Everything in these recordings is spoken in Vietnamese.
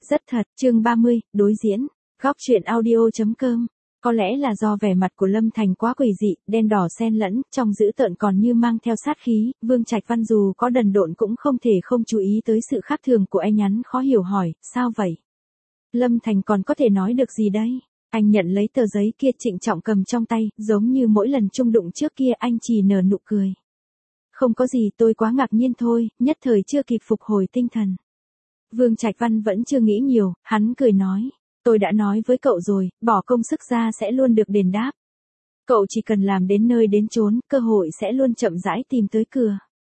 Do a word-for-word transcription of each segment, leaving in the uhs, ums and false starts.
Rất thật, chương ba mươi, đối diễn, góc truyện audio.com. Có lẽ là do vẻ mặt của Lâm Thành quá quỷ dị, đen đỏ xen lẫn, trong dữ tợn còn như mang theo sát khí, Vương Trạch Văn dù có đần độn cũng không thể không chú ý tới sự khác thường của anh, nhắn khó hiểu hỏi, sao vậy? Lâm Thành còn có thể nói được gì đây? Anh nhận lấy tờ giấy kia trịnh trọng cầm trong tay, giống như mỗi lần chung đụng trước kia anh chỉ nở nụ cười. Không có gì, tôi quá ngạc nhiên thôi, nhất thời chưa kịp phục hồi tinh thần. Vương Trạch Văn vẫn chưa nghĩ nhiều, hắn cười nói, tôi đã nói với cậu rồi, bỏ công sức ra sẽ luôn được đền đáp. Cậu chỉ cần làm đến nơi đến chốn, cơ hội sẽ luôn chậm rãi tìm tới cửa.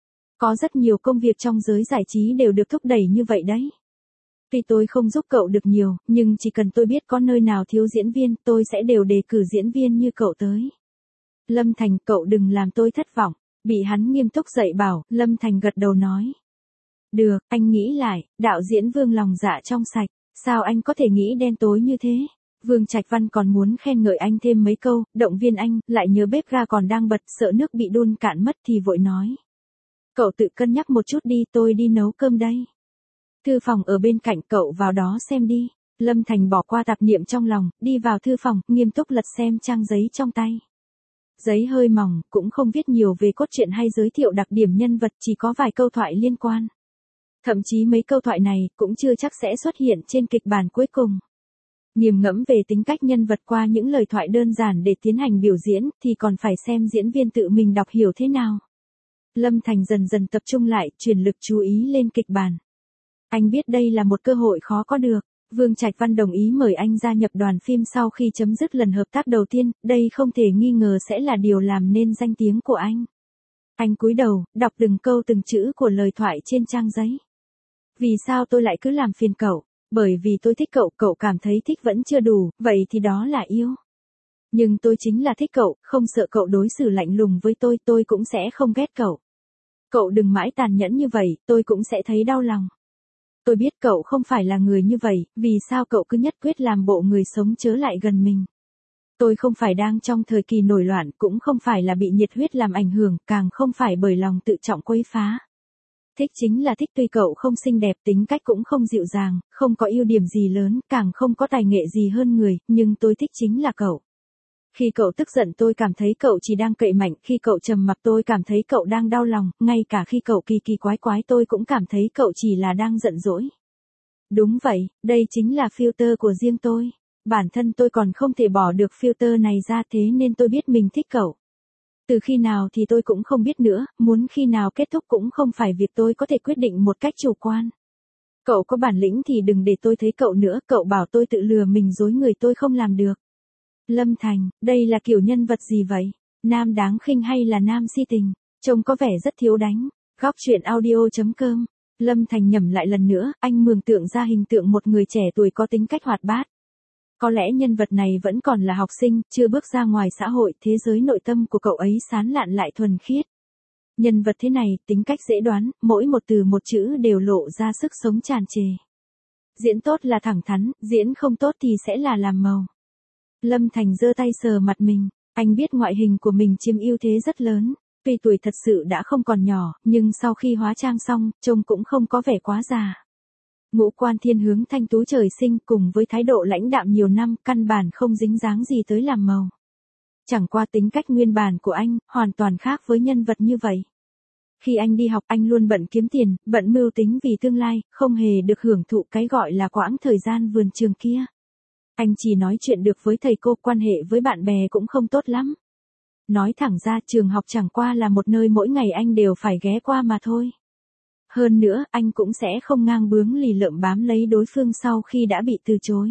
Có rất nhiều công việc trong giới giải trí đều được thúc đẩy như vậy đấy. Tuy tôi không giúp cậu được nhiều, nhưng chỉ cần tôi biết có nơi nào thiếu diễn viên, tôi sẽ đều đề cử diễn viên như cậu tới. Lâm Thành, cậu đừng làm tôi thất vọng. Bị hắn nghiêm túc dạy bảo, Lâm Thành gật đầu nói. Được, anh nghĩ lại, đạo diễn Vương lòng dạ trong sạch, sao anh có thể nghĩ đen tối như thế? Vương Trạch Văn còn muốn khen ngợi anh thêm mấy câu, động viên anh, lại nhớ bếp ga còn đang bật, sợ nước bị đun cạn mất thì vội nói. Cậu tự cân nhắc một chút đi, tôi đi nấu cơm đây. Thư phòng ở bên cạnh, cậu vào đó xem đi. Lâm Thành bỏ qua tạp niệm trong lòng, đi vào thư phòng, nghiêm túc lật xem trang giấy trong tay. Giấy hơi mỏng, cũng không viết nhiều về cốt truyện hay giới thiệu đặc điểm nhân vật, chỉ có vài câu thoại liên quan. Thậm chí mấy câu thoại này cũng chưa chắc sẽ xuất hiện trên kịch bản cuối cùng. Nghiền ngẫm về tính cách nhân vật qua những lời thoại đơn giản để tiến hành biểu diễn, thì còn phải xem diễn viên tự mình đọc hiểu thế nào. Lâm Thành dần dần tập trung lại, chuyển lực chú ý lên kịch bản. Anh biết đây là một cơ hội khó có được. Vương Trạch Văn đồng ý mời anh gia nhập đoàn phim sau khi chấm dứt lần hợp tác đầu tiên, đây không thể nghi ngờ sẽ là điều làm nên danh tiếng của anh. Anh cúi đầu, đọc từng câu từng chữ của lời thoại trên trang giấy. Vì sao tôi lại cứ làm phiền cậu? Bởi vì tôi thích cậu, cậu cảm thấy thích vẫn chưa đủ, vậy thì đó là yêu. Nhưng tôi chính là thích cậu, không sợ cậu đối xử lạnh lùng với tôi, tôi cũng sẽ không ghét cậu. Cậu đừng mãi tàn nhẫn như vậy, tôi cũng sẽ thấy đau lòng. Tôi biết cậu không phải là người như vậy, vì sao cậu cứ nhất quyết làm bộ người sống chớ lại gần mình. Tôi không phải đang trong thời kỳ nổi loạn, cũng không phải là bị nhiệt huyết làm ảnh hưởng, càng không phải bởi lòng tự trọng quấy phá. Thích chính là thích, tuy cậu không xinh đẹp, tính cách cũng không dịu dàng, không có ưu điểm gì lớn, càng không có tài nghệ gì hơn người, nhưng tôi thích chính là cậu. Khi cậu tức giận tôi cảm thấy cậu chỉ đang cậy mạnh, khi cậu trầm mặc tôi cảm thấy cậu đang đau lòng, ngay cả khi cậu kỳ kỳ quái quái tôi cũng cảm thấy cậu chỉ là đang giận dỗi. Đúng vậy, đây chính là filter của riêng tôi. Bản thân tôi còn không thể bỏ được filter này ra, thế nên tôi biết mình thích cậu. Từ khi nào thì tôi cũng không biết nữa, muốn khi nào kết thúc cũng không phải việc tôi có thể quyết định một cách chủ quan. Cậu có bản lĩnh thì đừng để tôi thấy cậu nữa, cậu bảo tôi tự lừa mình dối người tôi không làm được. Lâm Thành, đây là kiểu nhân vật gì vậy? Nam đáng khinh hay là nam si tình? Trông có vẻ rất thiếu đánh. Góc truyện audio.com. Lâm Thành nhẩm lại lần nữa, anh mường tượng ra hình tượng một người trẻ tuổi có tính cách hoạt bát. Có lẽ nhân vật này vẫn còn là học sinh, chưa bước ra ngoài xã hội, thế giới nội tâm của cậu ấy sáng lạn lại thuần khiết. Nhân vật thế này, tính cách dễ đoán, mỗi một từ một chữ đều lộ ra sức sống tràn trề. Diễn tốt là thẳng thắn, diễn không tốt thì sẽ là làm màu. Lâm Thành giơ tay sờ mặt mình, anh biết ngoại hình của mình chiếm ưu thế rất lớn, tuy tuổi thật sự đã không còn nhỏ, nhưng sau khi hóa trang xong, trông cũng không có vẻ quá già. Ngũ quan thiên hướng thanh tú trời sinh cùng với thái độ lãnh đạm nhiều năm, căn bản không dính dáng gì tới làm màu. Chẳng qua tính cách nguyên bản của anh, hoàn toàn khác với nhân vật như vậy. Khi anh đi học anh luôn bận kiếm tiền, bận mưu tính vì tương lai, không hề được hưởng thụ cái gọi là quãng thời gian vườn trường kia. Anh chỉ nói chuyện được với thầy cô, quan hệ với bạn bè cũng không tốt lắm. Nói thẳng ra trường học chẳng qua là một nơi mỗi ngày anh đều phải ghé qua mà thôi. Hơn nữa, anh cũng sẽ không ngang bướng lì lợm bám lấy đối phương sau khi đã bị từ chối.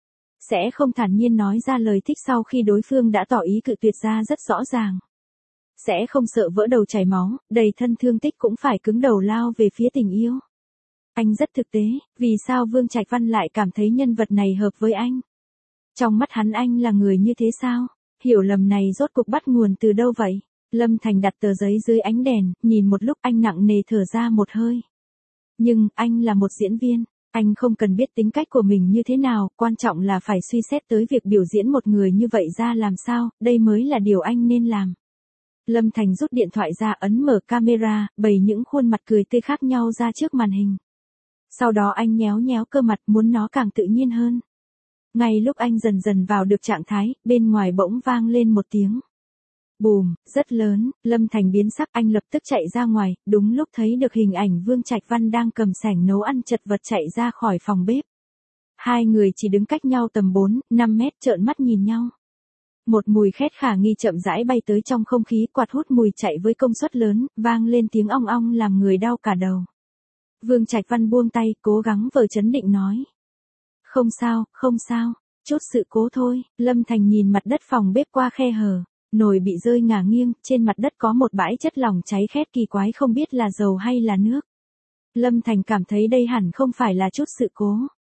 Sẽ không thản nhiên nói ra lời thích sau khi đối phương đã tỏ ý cự tuyệt ra rất rõ ràng. Sẽ không sợ vỡ đầu chảy máu, đầy thân thương tích cũng phải cứng đầu lao về phía tình yêu. Anh rất thực tế, vì sao Vương Trạch Văn lại cảm thấy nhân vật này hợp với anh? Trong mắt hắn anh là người như thế sao? Hiểu lầm này rốt cuộc bắt nguồn từ đâu vậy? Lâm Thành đặt tờ giấy dưới ánh đèn, nhìn một lúc anh nặng nề thở ra một hơi. Nhưng, anh là một diễn viên, anh không cần biết tính cách của mình như thế nào, quan trọng là phải suy xét tới việc biểu diễn một người như vậy ra làm sao, đây mới là điều anh nên làm. Lâm Thành rút điện thoại ra ấn mở camera, bày những khuôn mặt cười tươi khác nhau ra trước màn hình. Sau đó anh nhéo nhéo cơ mặt muốn nó càng tự nhiên hơn. Ngay lúc anh dần dần vào được trạng thái, bên ngoài bỗng vang lên một tiếng bùm, rất lớn, Lâm Thành biến sắc, anh lập tức chạy ra ngoài, đúng lúc thấy được hình ảnh Vương Trạch Văn đang cầm sẻng nấu ăn chật vật chạy ra khỏi phòng bếp. Hai người chỉ đứng cách nhau tầm bốn, năm mét trợn mắt nhìn nhau. Một mùi khét khả nghi chậm rãi bay tới trong không khí, quạt hút mùi chạy với công suất lớn, vang lên tiếng ong ong làm người đau cả đầu. Vương Trạch Văn buông tay, cố gắng vờ trấn định nói. Không sao, không sao, chút sự cố thôi. Lâm Thành nhìn mặt đất phòng bếp qua khe hở. Nồi bị rơi ngả nghiêng, trên mặt đất có một bãi chất lỏng cháy khét kỳ quái không biết là dầu hay là nước. Lâm Thành cảm thấy đây hẳn không phải là chút sự cố.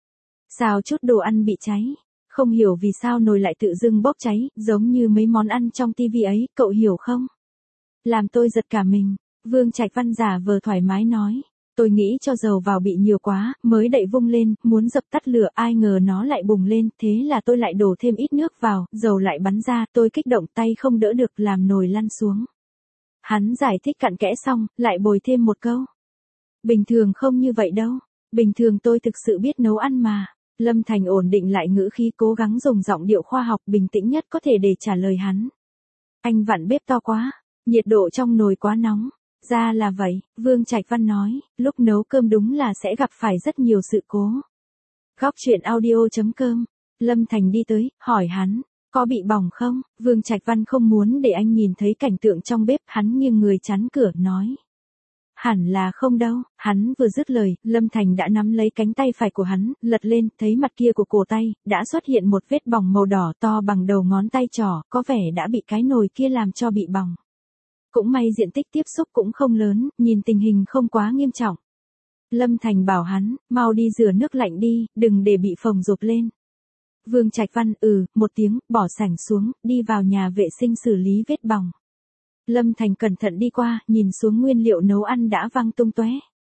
Sao chút đồ ăn bị cháy? Không hiểu vì sao nồi lại tự dưng bốc cháy, giống như mấy món ăn trong tivi ấy, cậu hiểu không? Làm tôi giật cả mình. Vương Trạch Văn giả vờ thoải mái nói. Tôi nghĩ cho dầu vào bị nhiều quá, mới đậy vung lên, muốn dập tắt lửa, ai ngờ nó lại bùng lên, thế là tôi lại đổ thêm ít nước vào, dầu lại bắn ra, tôi kích động tay không đỡ được làm nồi lăn xuống. Hắn giải thích cặn kẽ xong, lại bồi thêm một câu. Bình thường không như vậy đâu, bình thường tôi thực sự biết nấu ăn mà. Lâm Thành ổn định lại ngữ khí, cố gắng dùng giọng điệu khoa học bình tĩnh nhất có thể để trả lời hắn. Anh vặn bếp to quá, nhiệt độ trong nồi quá nóng. Ra là vậy, Vương Trạch Văn nói, lúc nấu cơm đúng là sẽ gặp phải rất nhiều sự cố. Góc truyện audio chấm com, Lâm Thành đi tới, hỏi hắn, có bị bỏng không? Vương Trạch Văn không muốn để anh nhìn thấy cảnh tượng trong bếp, hắn nghiêng người chắn cửa, nói. Hẳn là không đâu, hắn vừa dứt lời, Lâm Thành đã nắm lấy cánh tay phải của hắn, lật lên, thấy mặt kia của cổ tay, đã xuất hiện một vết bỏng màu đỏ to bằng đầu ngón tay trỏ, có vẻ đã bị cái nồi kia làm cho bị bỏng. Cũng may diện tích tiếp xúc cũng không lớn, nhìn tình hình không quá nghiêm trọng. Lâm Thành bảo hắn, mau đi rửa nước lạnh đi, đừng để bị phồng rộp lên. Vương Trạch Văn, ừ, một tiếng, bỏ sảnh xuống, đi vào nhà vệ sinh xử lý vết bỏng. Lâm Thành cẩn thận đi qua, nhìn xuống nguyên liệu nấu ăn đã văng tung tóe.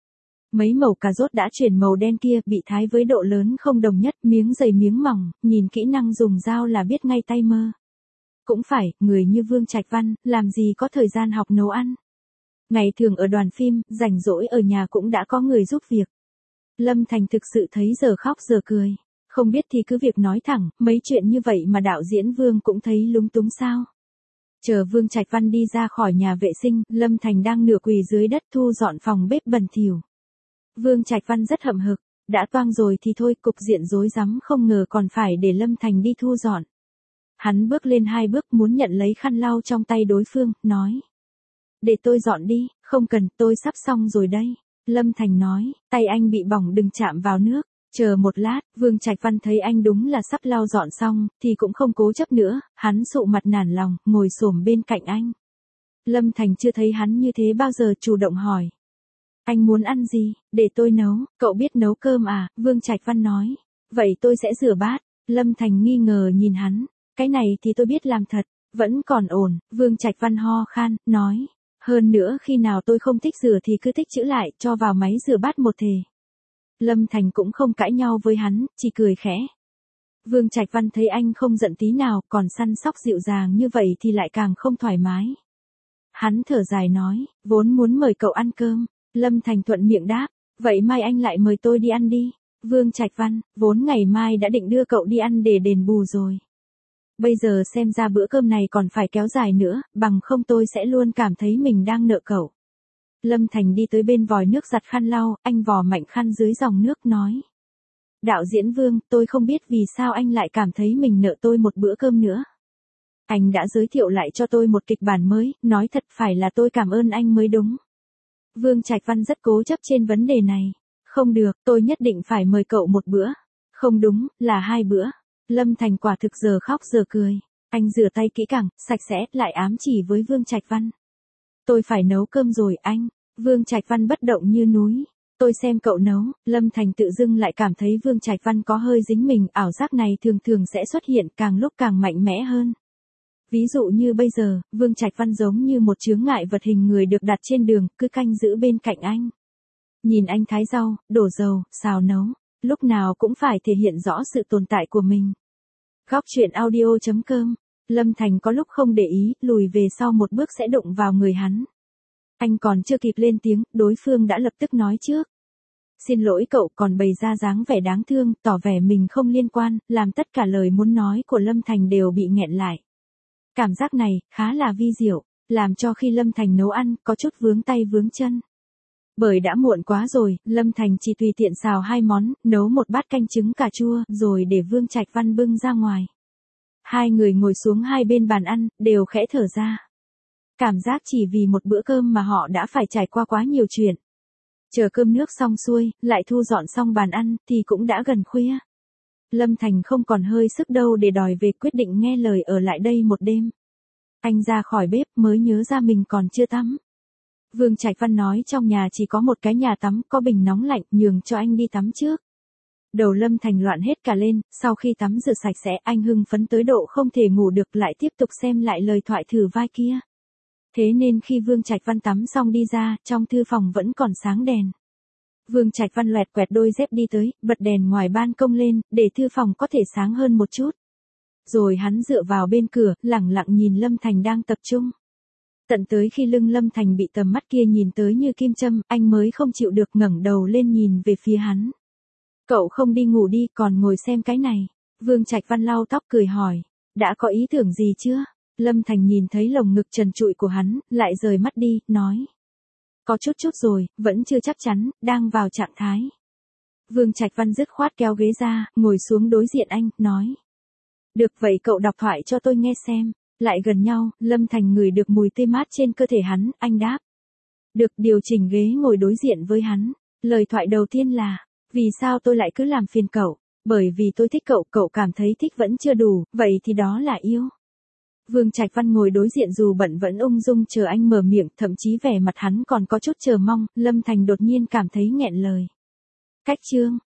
Mấy mẩu cà rốt đã chuyển màu đen kia, bị thái với độ lớn không đồng nhất, miếng dày miếng mỏng, nhìn kỹ năng dùng dao là biết ngay tay mơ. Cũng phải, người như Vương Trạch Văn, làm gì có thời gian học nấu ăn. Ngày thường ở đoàn phim, rảnh rỗi ở nhà cũng đã có người giúp việc. Lâm Thành thực sự thấy giờ khóc giờ cười. Không biết thì cứ việc nói thẳng, mấy chuyện như vậy mà đạo diễn Vương cũng thấy lúng túng sao. Chờ Vương Trạch Văn đi ra khỏi nhà vệ sinh, Lâm Thành đang nửa quỳ dưới đất thu dọn phòng bếp bẩn thỉu. Vương Trạch Văn rất hậm hực, đã toang rồi thì thôi, cục diện rối rắm không ngờ còn phải để Lâm Thành đi thu dọn. Hắn bước lên hai bước muốn nhận lấy khăn lau trong tay đối phương, nói. Để tôi dọn đi, không cần, tôi sắp xong rồi đây. Lâm Thành nói, tay anh bị bỏng đừng chạm vào nước. Chờ một lát, Vương Trạch Văn thấy anh đúng là sắp lau dọn xong, thì cũng không cố chấp nữa, hắn sụ mặt nản lòng, ngồi xổm bên cạnh anh. Lâm Thành chưa thấy hắn như thế bao giờ, chủ động hỏi. Anh muốn ăn gì, để tôi nấu, cậu biết nấu cơm à, Vương Trạch Văn nói. Vậy tôi sẽ rửa bát. Lâm Thành nghi ngờ nhìn hắn. Cái này thì tôi biết làm thật, vẫn còn ổn, Vương Trạch Văn ho khan, nói. Hơn nữa khi nào tôi không thích rửa thì cứ tích trữ lại, cho vào máy rửa bát một thể. Lâm Thành cũng không cãi nhau với hắn, chỉ cười khẽ. Vương Trạch Văn thấy anh không giận tí nào, còn săn sóc dịu dàng như vậy thì lại càng không thoải mái. Hắn thở dài nói, vốn muốn mời cậu ăn cơm. Lâm Thành thuận miệng đáp, vậy mai anh lại mời tôi đi ăn đi. Vương Trạch Văn, vốn ngày mai đã định đưa cậu đi ăn để đền bù rồi. Bây giờ xem ra bữa cơm này còn phải kéo dài nữa, bằng không tôi sẽ luôn cảm thấy mình đang nợ cậu. Lâm Thành đi tới bên vòi nước giặt khăn lau, anh vò mạnh khăn dưới dòng nước nói. Đạo diễn Vương, tôi không biết vì sao anh lại cảm thấy mình nợ tôi một bữa cơm nữa. Anh đã giới thiệu lại cho tôi một kịch bản mới, nói thật phải là tôi cảm ơn anh mới đúng. Vương Trạch Văn rất cố chấp trên vấn đề này. Không được, tôi nhất định phải mời cậu một bữa. Không đúng, là hai bữa. Lâm Thành quả thực giờ khóc giờ cười. Anh rửa tay kỹ càng, sạch sẽ, lại ám chỉ với Vương Trạch Văn. Tôi phải nấu cơm rồi anh. Vương Trạch Văn bất động như núi. Tôi xem cậu nấu. Lâm Thành tự dưng lại cảm thấy Vương Trạch Văn có hơi dính mình. Ảo giác này thường thường sẽ xuất hiện càng lúc càng mạnh mẽ hơn. Ví dụ như bây giờ, Vương Trạch Văn giống như một chướng ngại vật hình người được đặt trên đường, cứ canh giữ bên cạnh anh. Nhìn anh thái rau, đổ dầu, xào nấu. Lúc nào cũng phải thể hiện rõ sự tồn tại của mình. Góc truyện audio chấm com. Lâm Thành có lúc không để ý, lùi về sau một bước sẽ đụng vào người hắn. Anh còn chưa kịp lên tiếng, đối phương đã lập tức nói trước. Xin lỗi cậu, còn bày ra dáng vẻ đáng thương, tỏ vẻ mình không liên quan, làm tất cả lời muốn nói của Lâm Thành đều bị nghẹn lại. Cảm giác này, khá là vi diệu, làm cho khi Lâm Thành nấu ăn, có chút vướng tay vướng chân. Bởi đã muộn quá rồi, Lâm Thành chỉ tùy tiện xào hai món, nấu một bát canh trứng cà chua, rồi để Vương Trạch Văn bưng ra ngoài. Hai người ngồi xuống hai bên bàn ăn, đều khẽ thở ra. Cảm giác chỉ vì một bữa cơm mà họ đã phải trải qua quá nhiều chuyện. Chờ cơm nước xong xuôi, lại thu dọn xong bàn ăn, thì cũng đã gần khuya. Lâm Thành không còn hơi sức đâu để đòi về, quyết định nghe lời ở lại đây một đêm. Anh ra khỏi bếp mới nhớ ra mình còn chưa tắm. Vương Trạch Văn nói trong nhà chỉ có một cái nhà tắm, có bình nóng lạnh, nhường cho anh đi tắm trước. Đầu Lâm Thành loạn hết cả lên, sau khi tắm rửa sạch sẽ, anh hưng phấn tới độ không thể ngủ được, lại tiếp tục xem lại lời thoại thử vai kia. Thế nên khi Vương Trạch Văn tắm xong đi ra, trong thư phòng vẫn còn sáng đèn. Vương Trạch Văn loẹt quẹt đôi dép đi tới, bật đèn ngoài ban công lên, để thư phòng có thể sáng hơn một chút. Rồi hắn dựa vào bên cửa, lẳng lặng nhìn Lâm Thành đang tập trung. Tận tới khi lưng Lâm Thành bị tầm mắt kia nhìn tới như kim châm, anh mới không chịu được ngẩng đầu lên nhìn về phía hắn. Cậu không đi ngủ đi, còn ngồi xem cái này. Vương Trạch Văn lau tóc cười hỏi, đã có ý tưởng gì chưa? Lâm Thành nhìn thấy lồng ngực trần trụi của hắn, lại rời mắt đi, nói. Có chút chút rồi, vẫn chưa chắc chắn, đang vào trạng thái. Vương Trạch Văn dứt khoát kéo ghế ra, ngồi xuống đối diện anh, nói. Được vậy cậu đọc thoại cho tôi nghe xem. Lại gần nhau, Lâm Thành ngửi được mùi tê mát trên cơ thể hắn, anh đáp. Được, điều chỉnh ghế ngồi đối diện với hắn. Lời thoại đầu tiên là, vì sao tôi lại cứ làm phiền cậu? Bởi vì tôi thích cậu, cậu cảm thấy thích vẫn chưa đủ, vậy thì đó là yêu. Vương Trạch Văn ngồi đối diện dù bận vẫn ung dung chờ anh mở miệng, thậm chí vẻ mặt hắn còn có chút chờ mong, Lâm Thành đột nhiên cảm thấy nghẹn lời. Cách chương,